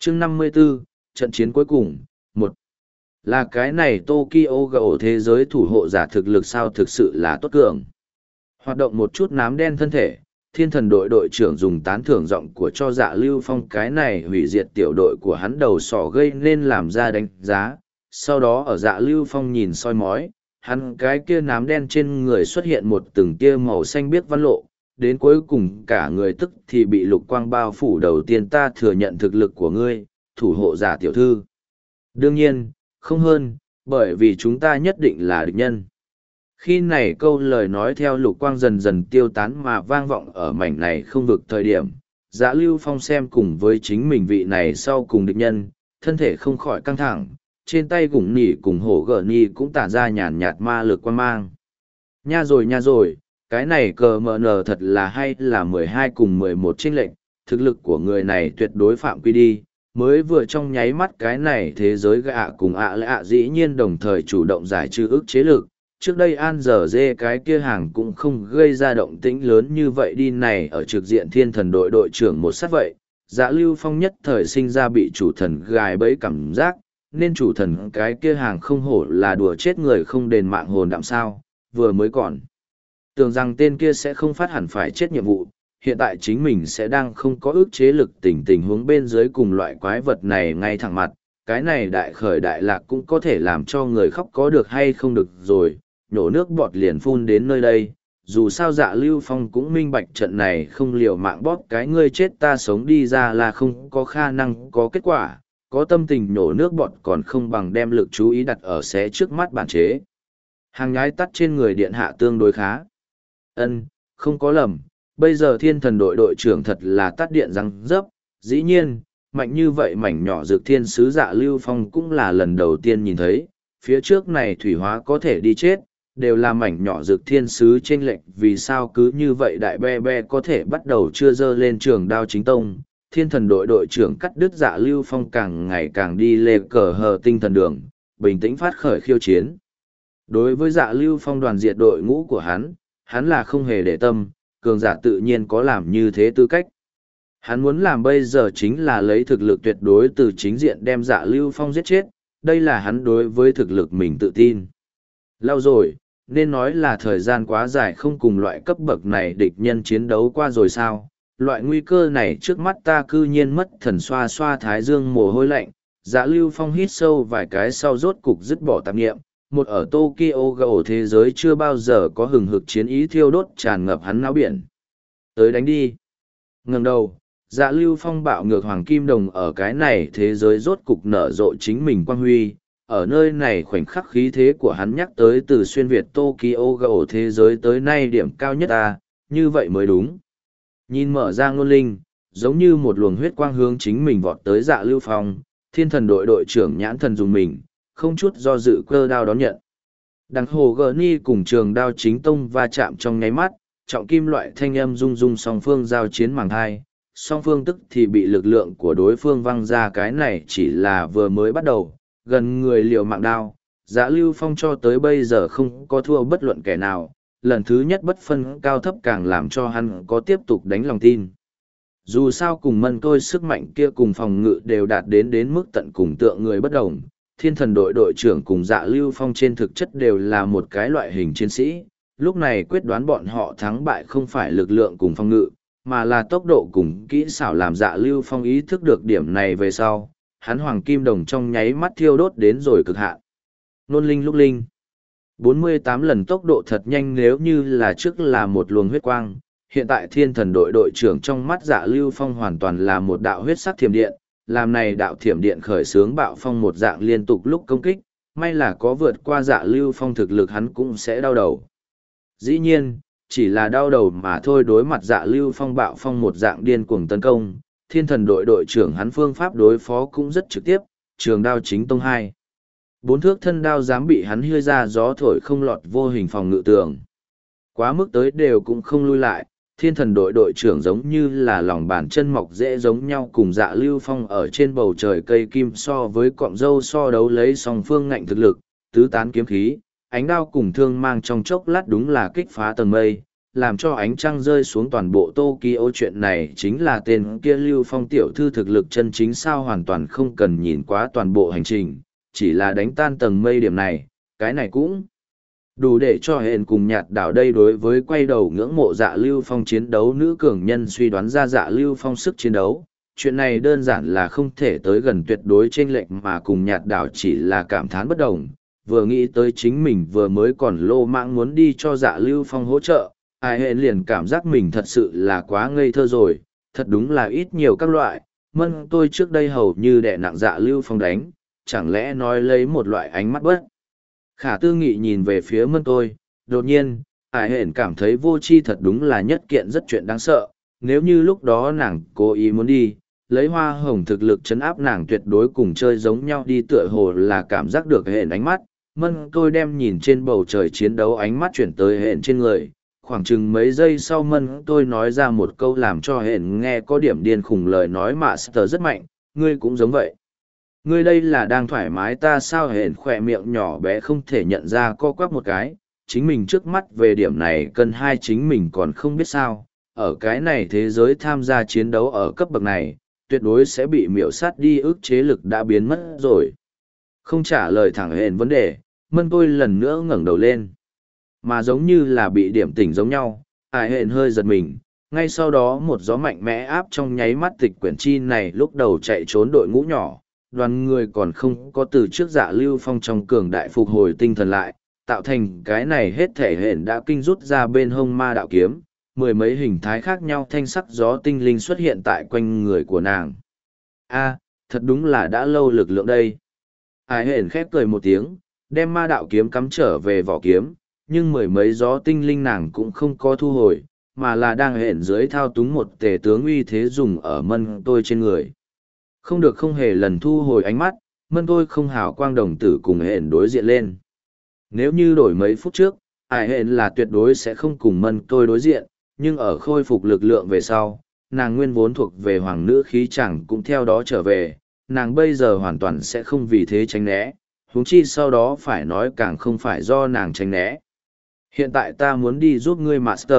chương 54, trận chiến cuối cùng, một là cái này Tokyo Ghoul thế giới thủ hộ giả thực lực sao thực sự là tốt cường. Hoạt động một chút nám đen thân thể, thiên thần đội đội trưởng dùng tán thưởng giọng của cho Dạ Lưu Phong cái này hủy diệt tiểu đội của hắn đầu sỏ gây nên làm ra đánh giá. Sau đó ở Dạ Lưu Phong nhìn soi mói, hắn cái kia nám đen trên người xuất hiện một từng tia màu xanh biếc văn lộ, đến cuối cùng cả người tức thì bị lục quang bao phủ. Đầu tiên ta thừa nhận thực lực của ngươi, thủ hộ giả tiểu thư. Đương nhiên, không hơn, bởi vì chúng ta nhất định là địch nhân. Khi này câu lời nói theo lục quang dần dần tiêu tán mà vang vọng ở mảnh này không vực thời điểm, Dạ Lưu Phong xem cùng với chính mình vị này sau cùng địch nhân, thân thể không khỏi căng thẳng, trên tay gủng nỉ cùng hổ gở nỉ cũng tản ra nhàn nhạt ma lực quan mang. Nha rồi, cái này cờ mờ nờ thật là hay là 12 cùng 11 chênh lệnh, thực lực của người này tuyệt đối phạm quy đi. Mới vừa trong nháy mắt cái này thế giới gạ cùng ạ dĩ nhiên đồng thời chủ động giải trừ ức chế lực. Trước đây An Giờ Dê cái kia hàng cũng không gây ra động tĩnh lớn như vậy đi này ở trực diện thiên thần đội đội trưởng một sát vậy. Dạ Lưu Phong nhất thời sinh ra bị chủ thần gài bẫy cảm giác, nên chủ thần cái kia hàng không hổ là đùa chết người không đền mạng hồn đạm sao, vừa mới còn. Tưởng rằng tên kia sẽ không phát hẳn phải chết nhiệm vụ, hiện tại chính mình sẽ đang không có ức chế lực tình huống bên dưới cùng loại quái vật này ngay thẳng mặt, cái này đại khởi đại lạc cũng có thể làm cho người khóc có được hay không được rồi, nhổ nước bọt liền phun đến nơi đây. Dù sao Dạ Lưu Phong cũng minh bạch trận này không liều mạng bóp cái ngươi chết ta sống đi ra là không có khả năng có kết quả, có tâm tình nhổ nước bọt còn không bằng đem lực chú ý đặt ở xé trước mắt bản chế. Hàng nhái tắt trên người điện hạ tương đối khá. Không có lầm, bây giờ thiên thần đội đội trưởng thật là tắt điện răng rớp, dĩ nhiên, mạnh như vậy mảnh nhỏ dược thiên sứ Dạ Lưu Phong cũng là lần đầu tiên nhìn thấy, phía trước này thủy hóa có thể đi chết, đều là mảnh nhỏ dược thiên sứ trên lệnh, vì sao cứ như vậy đại be có thể bắt đầu chưa dơ lên trường đao chính tông. Thiên thần đội đội trưởng cắt đứt Dạ Lưu Phong càng ngày càng đi lê cờ hờ tinh thần đường, bình tĩnh phát khởi khiêu chiến. Đối với Dạ Lưu Phong đoàn diệt đội ngũ của hắn là không hề để tâm, cường giả tự nhiên có làm như thế tư cách. Hắn muốn làm bây giờ chính là lấy thực lực tuyệt đối từ chính diện đem Dạ Lưu Phong giết chết, đây là hắn đối với thực lực mình tự tin. Lâu rồi, nên nói là thời gian quá dài không cùng loại cấp bậc này địch nhân chiến đấu qua rồi sao, loại nguy cơ này trước mắt ta cư nhiên mất thần xoa xoa thái dương mồ hôi lạnh. Dạ Lưu Phong hít sâu vài cái sau rốt cục dứt bỏ tạp nghiệm, một ở Tokyo Ghoul thế giới chưa bao giờ có hừng hực chiến ý thiêu đốt tràn ngập hắn não biển. Tới đánh đi. Ngẩng đầu, Dạ Lưu Phong bạo ngược hoàng kim đồng ở cái này thế giới rốt cục nở rộ chính mình quang huy. Ở nơi này khoảnh khắc khí thế của hắn nhắc tới từ xuyên Việt Tokyo Ghoul thế giới tới nay điểm cao nhất ta, như vậy mới đúng. Nhìn mở ra ngôn linh, giống như một luồng huyết quang hướng chính mình vọt tới Dạ Lưu Phong, thiên thần đội đội trưởng nhãn thần dùng mình, không chút do dự cơ đao đón nhận. Đằng hồ gờ ni cùng trường đao chính tông va chạm trong nháy mắt, trọng kim loại thanh âm rung rung song phương giao chiến màng thai, song phương tức thì bị lực lượng của đối phương văng ra. Cái này chỉ là vừa mới bắt đầu, gần người liều mạng đao, Dạ Lưu Phong cho tới bây giờ không có thua bất luận kẻ nào, lần thứ nhất bất phân cao thấp càng làm cho hắn có tiếp tục đánh lòng tin. Dù sao cùng mân tôi sức mạnh kia cùng phòng ngự đều đạt đến mức tận cùng tượng người bất đồng, thiên thần đội đội trưởng cùng Dạ Lưu Phong trên thực chất đều là một cái loại hình chiến sĩ, lúc này quyết đoán bọn họ thắng bại không phải lực lượng cùng phòng ngự, mà là tốc độ cùng kỹ xảo. Làm Dạ Lưu Phong ý thức được điểm này về sau, hắn hoàng kim đồng trong nháy mắt thiêu đốt đến rồi cực hạn. Nôn linh lúc linh. 48 lần tốc độ thật nhanh, nếu như là trước là một luồng huyết quang, hiện tại thiên thần đội đội trưởng trong mắt Dạ Lưu Phong hoàn toàn là một đạo huyết sắc thiểm điện, làm này đạo thiểm điện khởi xướng bạo phong một dạng liên tục lúc công kích, may là có vượt qua Dạ Lưu Phong thực lực hắn cũng sẽ đau đầu. Dĩ nhiên, chỉ là đau đầu mà thôi, đối mặt Dạ Lưu Phong bạo phong một dạng điên cuồng tấn công, thiên thần đội đội trưởng hắn phương pháp đối phó cũng rất trực tiếp, trường đao chính tông 2. 4 thước thân đao dám bị hắn hưa ra gió thổi không lọt vô hình phòng ngự tường. Quá mức tới đều cũng không lui lại, thiên thần đội đội trưởng giống như là lòng bàn chân mọc dễ giống nhau cùng Dạ Lưu Phong ở trên bầu trời cây kim so với cọng dâu so đấu lấy song phương ngạnh thực lực, tứ tán kiếm khí, ánh đao cùng thương mang trong chốc lát đúng là kích phá tầng mây, làm cho ánh trăng rơi xuống toàn bộ Tokyo. Chuyện này chính là tên kia Lưu Phong tiểu thư thực lực chân chính sao, hoàn toàn không cần nhìn quá toàn bộ hành trình, chỉ là đánh tan tầng mây điểm này, cái này cũng đủ để cho hẹn cùng nhạt đảo đây đối với quay đầu ngưỡng mộ Dạ Lưu Phong chiến đấu nữ cường nhân suy đoán ra Dạ Lưu Phong sức chiến đấu. Chuyện này đơn giản là không thể tới gần tuyệt đối chênh lệch, mà cùng nhạt đảo chỉ là cảm thán bất đồng. Vừa nghĩ tới chính mình vừa mới còn lô mạng muốn đi cho Dạ Lưu Phong hỗ trợ, ai hẹn liền cảm giác mình thật sự là quá ngây thơ rồi, thật đúng là ít nhiều các loại. Mân tôi trước đây hầu như đè nặng Dạ Lưu Phong đánh, chẳng lẽ nói lấy một loại ánh mắt bất khả tư nghị nhìn về phía mân tôi. Đột nhiên ai hẹn cảm thấy vô tri thật đúng là nhất kiện rất chuyện đáng sợ. Nếu như lúc đó nàng cố ý muốn đi lấy hoa hồng thực lực chấn áp nàng, tuyệt đối cùng chơi giống nhau đi, tựa hồ là cảm giác được hẹn ánh mắt. Mân tôi đem nhìn trên bầu trời chiến đấu ánh mắt chuyển tới hẹn trên người. Khoảng chừng mấy giây sau mân tôi nói ra một câu làm cho hẹn nghe có điểm điên khùng lời nói: Master rất mạnh, ngươi cũng giống vậy. Ngươi đây là đang thoải mái ta sao? Hẹn khỏe miệng nhỏ bé không thể nhận ra co quắp một cái, chính mình trước mắt về điểm này cân hai chính mình còn không biết sao. Ở cái này thế giới tham gia chiến đấu ở cấp bậc này, tuyệt đối sẽ bị miểu sát đi, ức chế lực đã biến mất rồi. Không trả lời thẳng hẹn vấn đề, mân tôi lần nữa ngẩng đầu lên. Mà giống như là bị điểm tỉnh giống nhau, ai hẹn hơi giật mình, ngay sau đó một gió mạnh mẽ áp trong nháy mắt tịch quyển chi này lúc đầu chạy trốn đội ngũ nhỏ, đoàn người còn không có từ trước Dạ Lưu Phong trong cường đại phục hồi tinh thần lại, tạo thành cái này hết thể hẹn đã kinh rút ra bên hông ma đạo kiếm, mười mấy hình thái khác nhau thanh sắc gió tinh linh xuất hiện tại quanh người của nàng. A, thật đúng là đã lâu lực lượng đây. Ai hẹn khép cười một tiếng, đem ma đạo kiếm cắm trở về vỏ kiếm, nhưng mười mấy gió tinh linh nàng cũng không có thu hồi, mà là đang hẹn dưới thao túng một tề tướng uy thế dùng ở mân tôi trên người. Không được, không hề lần thu hồi ánh mắt, mân tôi không hào quang đồng tử cùng hẹn đối diện lên. Nếu như đổi mấy phút trước, ai hẹn là tuyệt đối sẽ không cùng mân tôi đối diện, nhưng ở khôi phục lực lượng về sau, nàng nguyên vốn thuộc về hoàng nữ khí chẳng cũng theo đó trở về, nàng bây giờ hoàn toàn sẽ không vì thế tránh né, huống chi sau đó phải nói càng không phải do nàng tránh né. Hiện tại ta muốn đi giúp ngươi Master.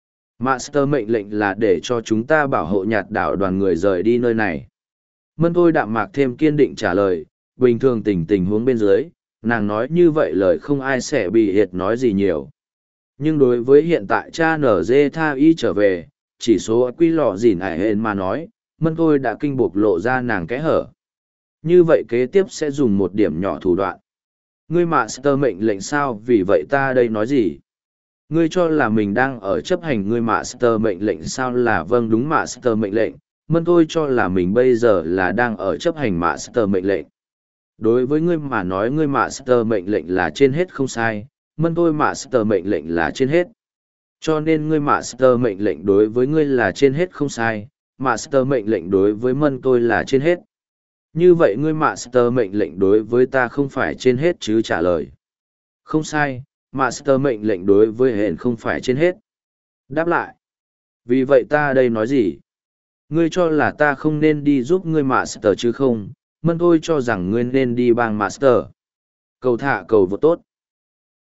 Master mệnh lệnh là để cho chúng ta bảo hộ nhạt đảo đoàn người rời đi nơi này. Mân tôi đạm mạc thêm kiên định trả lời, bình thường tình huống bên dưới, nàng nói như vậy lời không ai sẽ bị hiệt nói gì nhiều. Nhưng đối với hiện tại cha nở dê tha y trở về, chỉ số quy lọ dỉn ải hên mà nói, mân tôi đã kinh bộc lộ ra nàng kẽ hở. Như vậy kế tiếp sẽ dùng một điểm nhỏ thủ đoạn. Ngươi Master mệnh lệnh sao, vì vậy ta đây nói gì? Ngươi cho là mình đang ở chấp hành ngươi Master mệnh lệnh sao? Là vâng, đúng, Master mệnh lệnh. Mân tôi cho là mình bây giờ là đang ở chấp hành Master mệnh lệnh. Đối với ngươi mà nói, ngươi Master mệnh lệnh là trên hết không sai, mân tôi Master mệnh lệnh là trên hết. Cho nên ngươi Master mệnh lệnh đối với ngươi là trên hết không sai, Master mệnh lệnh đối với mân tôi là trên hết. Như vậy ngươi Master mệnh lệnh đối với ta không phải trên hết chứ? Trả lời. Không sai, Master mệnh lệnh đối với hẹn không phải trên hết. Đáp lại. Vì vậy ta đây nói gì? Ngươi cho là ta không nên đi giúp ngươi Master chứ không? Mân tôi cho rằng ngươi nên đi bang Master. Cầu thả cầu vô tốt.